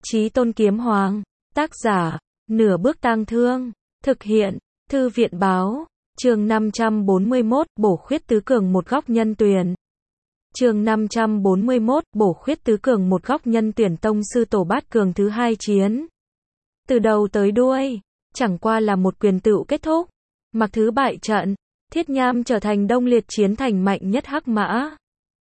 Chí Tôn Kiếm Hoàng. Tác giả, Nửa Bước Tang Thương. Thực hiện, Thư viện Báo. Chương 541, bổ khuyết tứ cường một góc nhân tuyển. Chương 541, bổ khuyết tứ cường một góc nhân tuyển tông sư tổ bát cường thứ hai chiến. Từ đầu tới đuôi, chẳng qua là một quyền tựu kết thúc. Mặc Thứ bại trận, Thiết Nham trở thành Đông Liệt chiến thành mạnh nhất hắc mã.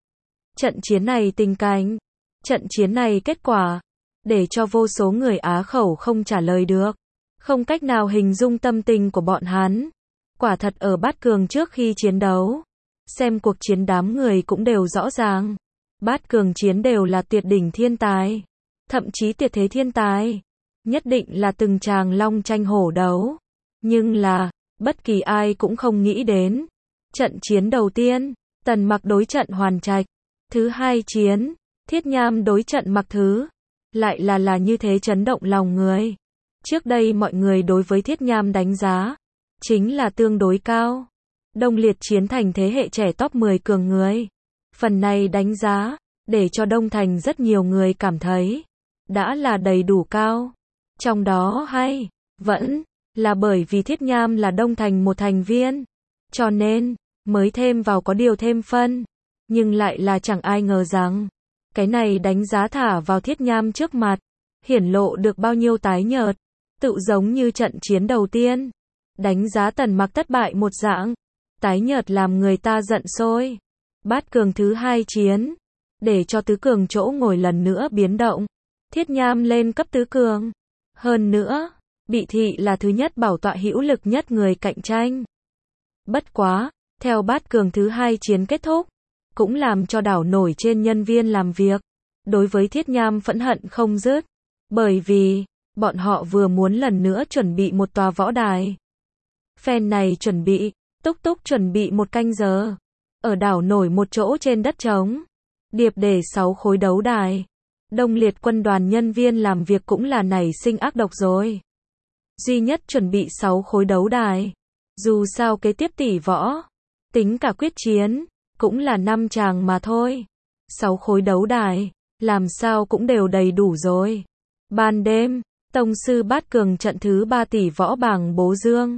Trận chiến này tình cảnh, trận chiến này kết quả, để cho vô số người á khẩu không trả lời được. Không cách nào hình dung tâm tình của bọn hắn. Quả thật ở bát cường trước khi chiến đấu, xem cuộc chiến đám người cũng đều rõ ràng. Bát cường chiến đều là tuyệt đỉnh thiên tài, thậm chí tuyệt thế thiên tài. Nhất định là từng tràng long tranh hổ đấu. Nhưng là, bất kỳ ai cũng không nghĩ đến. Trận chiến đầu tiên, Tần Mặc đối trận Hoàn Trạch. Thứ hai chiến, Thiết Nham đối trận Mặc Thứ. Lại là như thế chấn động lòng người. Trước đây mọi người đối với Thiết Nham đánh giá chính là tương đối cao. Đông Liệt chiến thành thế hệ trẻ top 10 cường người. Phần này đánh giá, để cho Đông Thành rất nhiều người cảm thấy đã là đầy đủ cao. Trong đó hay, vẫn là bởi vì Thiết Nham là Đông Thành một thành viên. Cho nên, mới thêm vào có điều thêm phân. Nhưng lại là chẳng ai ngờ rằng, cái này đánh giá thả vào Thiết Nham trước mặt, hiển lộ được bao nhiêu tái nhợt. Tự giống như trận chiến đầu tiên, đánh giá Tần Mặc thất bại một dạng, tái nhợt làm người ta giận sôi. Bát cường thứ hai chiến, để cho tứ cường chỗ ngồi lần nữa biến động. Thiết Nham lên cấp tứ cường. Hơn nữa, bị thị là thứ nhất bảo tọa hữu lực nhất người cạnh tranh. Bất quá, theo bát cường thứ hai chiến kết thúc, cũng làm cho đảo nổi trên nhân viên làm việc. Đối với Thiết Nham phẫn hận không dứt. Bởi vì, bọn họ vừa muốn lần nữa chuẩn bị một tòa võ đài. Phen này chuẩn bị, túc chuẩn bị một canh giờ. Ở đảo nổi một chỗ trên đất trống. Điệp để 6 khối đấu đài. Đông Liệt quân đoàn nhân viên làm việc cũng là nảy sinh ác độc rồi. Duy nhất chuẩn bị 6 khối đấu đài. Dù sao kế tiếp tỷ võ, tính cả quyết chiến, cũng là 5 tràng mà thôi. 6 khối đấu đài, làm sao cũng đều đầy đủ rồi. Ban đêm, tông sư bát cường trận thứ 3 tỷ võ bảng Bố Dương.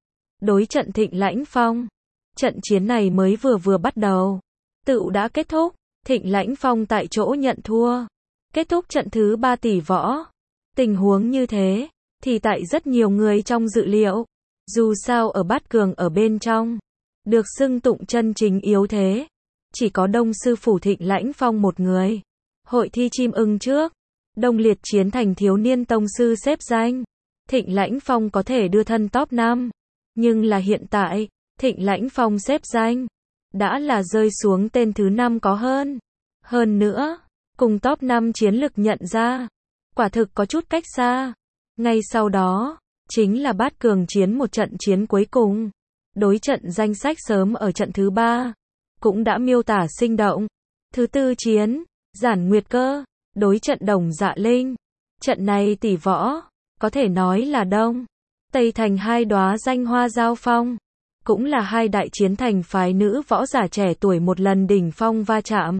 Đối trận Thịnh Lãnh Phong. Trận chiến này mới vừa bắt đầu. Tựu đã kết thúc, Thịnh Lãnh Phong tại chỗ nhận thua. Kết thúc trận thứ 3 tỷ võ. Tình huống như thế, thì tại rất nhiều người trong dự liệu. Dù sao ở bát cường ở bên trong, được xưng tụng chân chính yếu thế. Chỉ có Đông sư phủ Thịnh Lãnh Phong một người. Hội thi chim ưng trước, Đông Liệt chiến thành thiếu niên tông sư xếp danh. Thịnh Lãnh Phong có thể đưa thân top 5. Nhưng là hiện tại, Thịnh Lãnh Phong xếp danh đã là rơi xuống tên thứ 5 có hơn. Hơn nữa, cùng top 5 chiến lực nhận ra, quả thực có chút cách xa. Ngay sau đó, chính là bát cường chiến một trận chiến cuối cùng. Đối trận danh sách sớm ở trận thứ 3, cũng đã miêu tả sinh động. Thứ tư chiến, Giản Nguyệt Cơ, đối trận Đồng Dạ Linh. Trận này tỷ võ, có thể nói là Đông Tây thành hai đóa danh hoa giao phong. Cũng là hai đại chiến thành phái nữ võ giả trẻ tuổi một lần đỉnh phong va chạm.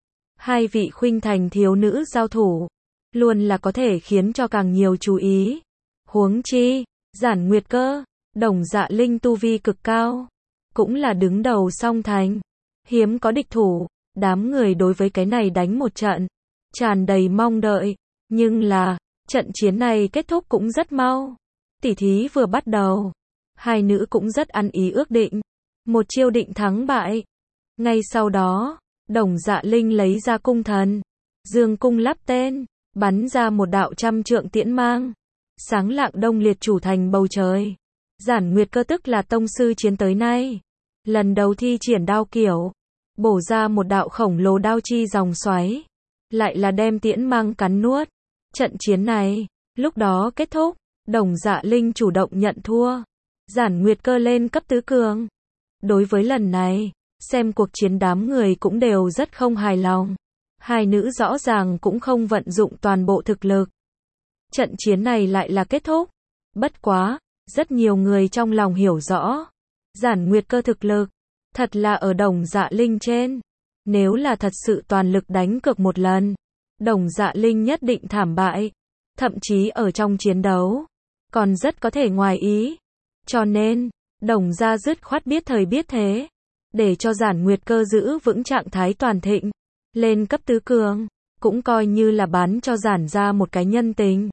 Hai vị khuynh thành thiếu nữ giao thủ, luôn là có thể khiến cho càng nhiều chú ý. Huống chi, Giản Nguyệt Cơ, Đồng Dạ Linh tu vi cực cao, cũng là đứng đầu song thành. Hiếm có địch thủ, đám người đối với cái này đánh một trận, tràn đầy mong đợi. Nhưng là, trận chiến này kết thúc cũng rất mau. Tỉ thí vừa bắt đầu, hai nữ cũng rất ăn ý ước định. Một chiêu định thắng bại. Ngay sau đó, Đồng Dạ Linh lấy ra cung thần. Dương cung lắp tên, bắn ra một đạo 100 trượng tiễn mang. Sáng lạng Đông Liệt chủ thành bầu trời. Giản Nguyệt Cơ tức là tông sư chiến tới nay. Lần đầu thi triển đao kiểu. Bổ ra một đạo khổng lồ đao chi dòng xoáy. Lại là đem tiễn mang cắn nuốt. Trận chiến này, lúc đó kết thúc. Đồng Dạ Linh chủ động nhận thua. Giản Nguyệt Cơ lên cấp tứ cường. Đối với lần này, xem cuộc chiến đám người cũng đều rất không hài lòng. Hai nữ rõ ràng cũng không vận dụng toàn bộ thực lực. Trận chiến này lại là kết thúc. Bất quá, rất nhiều người trong lòng hiểu rõ. Giản Nguyệt Cơ thực lực, thật là ở Đồng Dạ Linh trên. Nếu là thật sự toàn lực đánh cược một lần, Đồng Dạ Linh nhất định thảm bại. thậm chí ở trong chiến đấu, còn rất có thể ngoài ý. Cho nên, Đồng gia dứt khoát biết thời biết thế, để cho Giản Nguyệt Cơ giữ vững trạng thái toàn thịnh, lên cấp tứ cường, cũng coi như là bán cho Giản gia một cái nhân tình.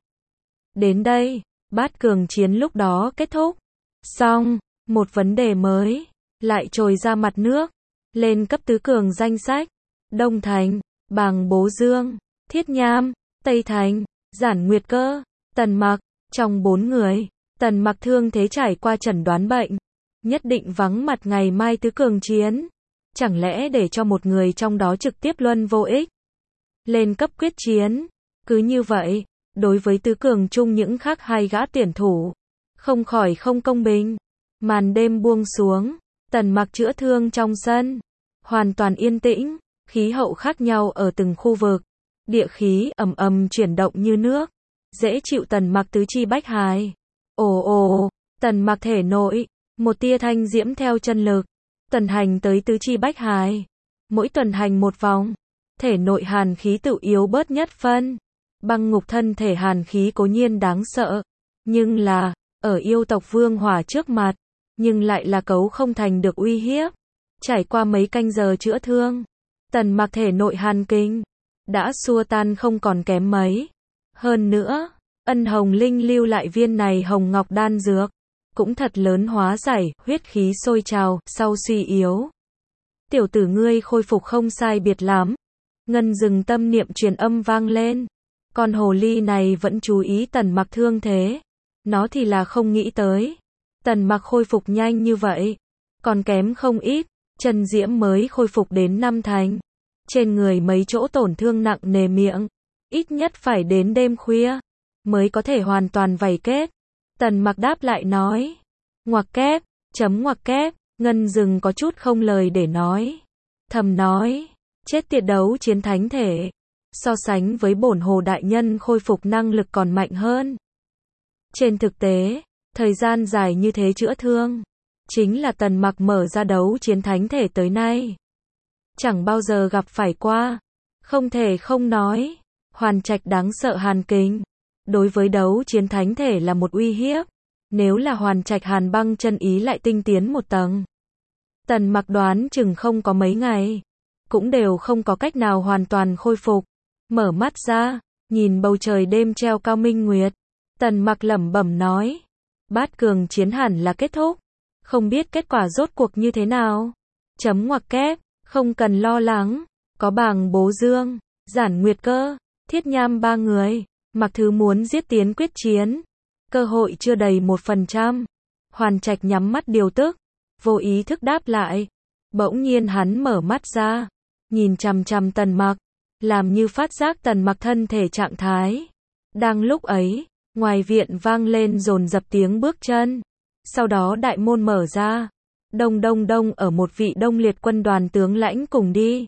Đến đây, bát cường chiến lúc đó kết thúc. Xong, một vấn đề mới lại trồi ra mặt nước, lên cấp tứ cường danh sách. Đông Thành, Bàng Bố Dương, Thiết Nham, Tây Thành, Giản Nguyệt Cơ, Tần Mặc, trong 4 người, Tần Mặc thương thế trải qua chẩn đoán bệnh, nhất định vắng mặt ngày mai tứ cường chiến. Chẳng lẽ để cho một người trong đó trực tiếp luân vô ích, lên cấp quyết chiến. Cứ như vậy, đối với tứ cường chung những khác hai gã tuyển thủ, không khỏi không công bình. Màn đêm buông xuống, Tần Mặc chữa thương trong sân, hoàn toàn yên tĩnh, khí hậu khác nhau ở từng khu vực, địa khí ầm ầm chuyển động như nước, dễ chịu Tần Mặc tứ chi bách hài. Ồ ồ, Tần Mặc thể nội, một tia thanh diễm theo chân lực, tuần hành tới tứ chi bách hài. Mỗi tuần hành một vòng, thể nội hàn khí tự yếu bớt nhất phân. Băng ngục thân thể hàn khí cố nhiên đáng sợ, nhưng là, ở yêu tộc vương hỏa trước mặt, nhưng lại là cấu không thành được uy hiếp. Trải qua mấy canh giờ chữa thương, Tần Mặc thể nội hàn kinh đã xua tan không còn kém mấy. Hơn nữa, Ân Hồng Linh lưu lại viên này hồng ngọc đan dược, cũng thật lớn hóa giải, huyết khí sôi trào, sau suy yếu. Tiểu tử ngươi khôi phục không sai biệt lắm. Ngân Dừng tâm niệm truyền âm vang lên. Con hồ ly này vẫn chú ý Tần Mặc thương thế. Nó thì là không nghĩ tới. Tần Mặc khôi phục nhanh như vậy. Còn kém không ít, Trần Diễm mới khôi phục đến 5 thành. Trên người mấy chỗ tổn thương nặng nề miệng. Ít nhất phải đến đêm khuya, mới có thể hoàn toàn vảy kết. Tần Mặc đáp lại nói. Ngoặc kép, ngoặc kép, Ngân Dừng có chút không lời để nói. Thầm nói, chết tiệt đấu chiến thánh thể. So sánh với bổn hồ đại nhân khôi phục năng lực còn mạnh hơn. Trên thực tế, thời gian dài như thế chữa thương, chính là Tần Mặc mở ra đấu chiến thánh thể tới nay chẳng bao giờ gặp phải qua. Không thể không nói, Hoàn Trạch đáng sợ hàn kính, đối với đấu chiến thánh thể là một uy hiếp. Nếu là Hoàn Trạch hàn băng chân ý lại tinh tiến một tầng, Tần Mặc đoán chừng không có mấy ngày, cũng đều không có cách nào hoàn toàn khôi phục. Mở mắt ra, nhìn bầu trời đêm treo cao minh nguyệt, Tần Mặc lẩm bẩm nói, bát cường chiến hẳn là kết thúc, không biết kết quả rốt cuộc như thế nào. Ngoặc kép, không cần lo lắng, có Bàng Bố Dương, Giản Nguyệt Cơ, Thiết Nham 3 người, mặc thứ muốn giết tiến quyết chiến, cơ hội chưa đầy 1%. Hoàn Trạch nhắm mắt điều tức, vô ý thức đáp lại. Bỗng nhiên hắn mở mắt ra, nhìn chằm chằm Tần Mặc, làm như phát giác Tần Mặc thân thể trạng thái. Đang lúc ấy, ngoài viện vang lên dồn dập tiếng bước chân. Sau đó đại môn mở ra. Đông đông đông, ở một vị Đông Liệt quân đoàn tướng lãnh cùng đi.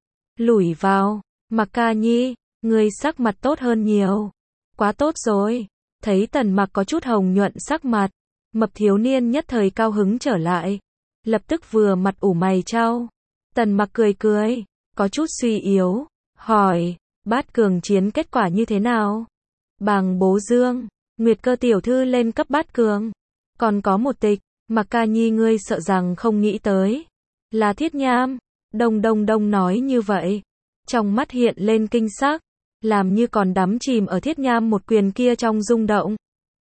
Lủi vào, Mặc ca nhi, ngươi sắc mặt tốt hơn nhiều. Quá tốt rồi. Thấy Tần Mặc có chút hồng nhuận sắc mặt, mập thiếu niên nhất thời cao hứng trở lại. Lập tức vừa mặt ủ mày chau. Tần Mặc cười cười, có chút suy yếu, hỏi, bát cường chiến kết quả như thế nào? Bàng Bố Dương, Nguyệt Cơ tiểu thư lên cấp bát cường. Còn có một tịch, Mặc ca nhi ngươi sợ rằng không nghĩ tới. Là Thiết Nham. Đông đông đông nói như vậy. Trong mắt hiện lên kinh sắc, làm như còn đắm chìm ở Thiết Nham một quyền kia trong rung động.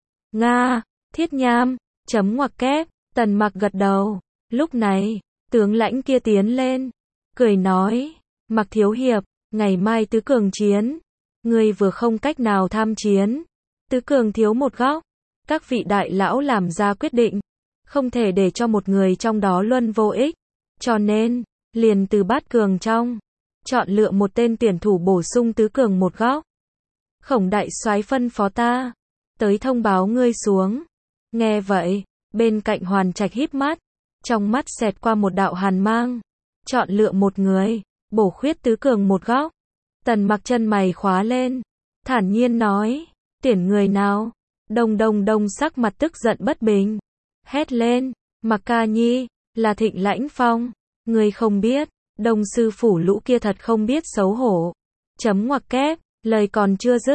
Nga, Thiết Nham, ngoặc kép, Tần Mặc gật đầu. Lúc này, tướng lãnh kia tiến lên, cười nói, Mặc thiếu hiệp, ngày mai tứ cường chiến, ngươi vừa không cách nào tham chiến, tứ cường thiếu một góc, các vị đại lão làm ra quyết định, không thể để cho một người trong đó luân vô ích, cho nên, liền từ bát cường trong, chọn lựa một tên tuyển thủ bổ sung tứ cường một góc. Khổng đại soái phân phó ta, tới thông báo ngươi xuống. Nghe vậy, bên cạnh Hoàn Trạch híp mắt, trong mắt xẹt qua một đạo hàn mang, chọn lựa một người, bổ khuyết tứ cường một góc. Tần Mặc chân mày khóa lên, thản nhiên nói, tuyển người nào? Đông đông đông sắc mặt tức giận bất bình, hét lên, Mặc ca nhi, là Thịnh Lãnh Phong, ngươi không biết, Đông sư phủ lũ kia thật không biết xấu hổ. Ngoặc kép, lời còn chưa dứt,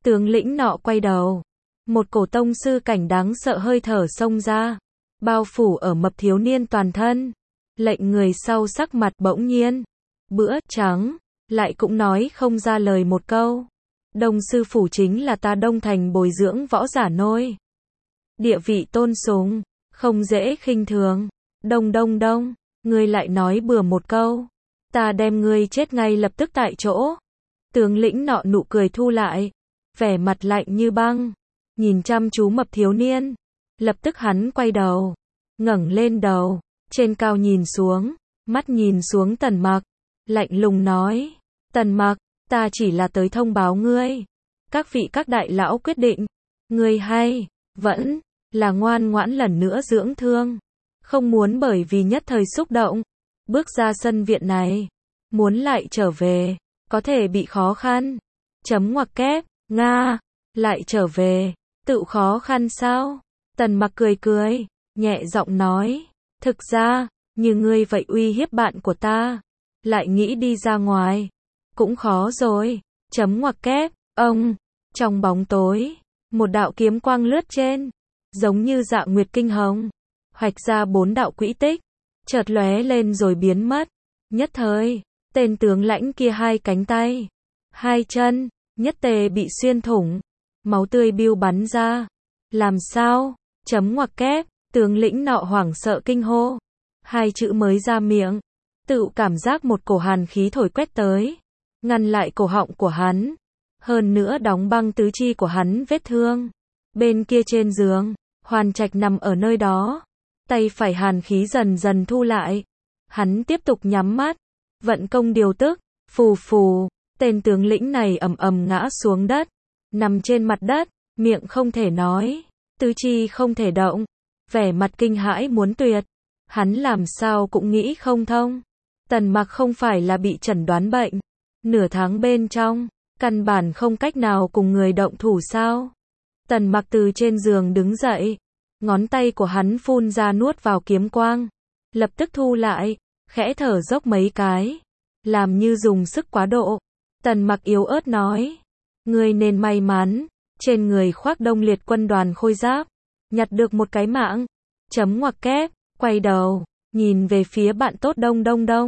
Tướng lĩnh nọ quay đầu. Một cổ tông sư cảnh đáng sợ hơi thở xông ra. Bao phủ ở mập thiếu niên toàn thân. Lệnh người sau sắc mặt bỗng nhiên. Bữa trắng. Lại cũng nói không ra lời một câu. Đông sư phủ chính là ta Đông Thành bồi dưỡng võ giả nôi. Địa vị tôn sùng. Không dễ khinh thường. Đông. Ngươi lại nói bừa một câu. Ta đem ngươi chết ngay lập tức tại chỗ. Tướng lĩnh nọ nụ cười thu lại. Vẻ mặt lạnh như băng. Nhìn chăm chú mập thiếu niên. Lập tức hắn quay đầu. Ngẩng lên đầu. Trên cao nhìn xuống. Mắt nhìn xuống Tần Mặc. Lạnh lùng nói. Tần Mặc, ta chỉ là tới thông báo ngươi. Các vị các đại lão quyết định. Ngươi hay, vẫn, là ngoan ngoãn lần nữa dưỡng thương. Không muốn bởi vì nhất thời xúc động. Bước ra sân viện này. Muốn lại trở về. Có thể bị khó khăn. Chấm ngoặc kép, Nga. Lại trở về. Tự khó khăn sao? Tần Mặc cười. Nhẹ giọng nói. Thực ra, như ngươi vậy uy hiếp bạn của ta. Lại nghĩ đi ra ngoài. Cũng khó rồi. Chấm ngoặc kép, ông. Trong bóng tối. Một đạo kiếm quang lướt trên. Giống như Dạ Nguyệt Kinh Hồng. Hoạch ra 4 đạo quỹ tích. Chợt lóe lên rồi biến mất. Nhất thời, tên tướng lãnh kia 2 cánh tay. 2 chân, nhất tề bị xuyên thủng. Máu tươi bưu bắn ra. Làm sao? Chấm ngoặc kép, tướng lĩnh nọ hoảng sợ kinh hô. 2 chữ mới ra miệng. Tự cảm giác một cổ hàn khí thổi quét tới. Ngăn lại cổ họng của hắn. Hơn nữa đóng băng tứ chi của hắn vết thương. Bên kia trên giường, Hoàn Trạch nằm ở nơi đó. Tay phải hàn khí dần dần thu lại. Hắn tiếp tục nhắm mắt. Vận công điều tức. Phù. Tên tướng lĩnh này ầm ngã xuống đất. Nằm trên mặt đất. Miệng không thể nói. Tứ chi không thể động. Vẻ mặt kinh hãi muốn tuyệt. Hắn làm sao cũng nghĩ không thông. Tần Mặc không phải là bị chẩn đoán bệnh. Nửa tháng bên trong. Căn bản không cách nào cùng người động thủ sao. Tần Mặc từ trên giường đứng dậy. Ngón tay của hắn phun ra nuốt vào kiếm quang. Lập tức thu lại. Khẽ thở dốc mấy cái. Làm như dùng sức quá độ. Tần Mặc yếu ớt nói. Ngươi nên may mắn. Trên người khoác Đông Liệt quân đoàn khôi giáp. Nhặt được một cái mạng. Chấm ngoặc kép. Quay đầu. Nhìn về phía bạn tốt Đông.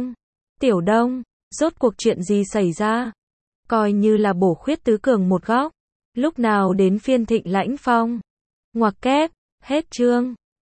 Tiểu Đông. Rốt cuộc chuyện gì xảy ra? Coi như là bổ khuyết tứ cường một góc. Lúc nào đến phiên Thịnh Lãnh Phong? Ngoặc kép. Hết chương.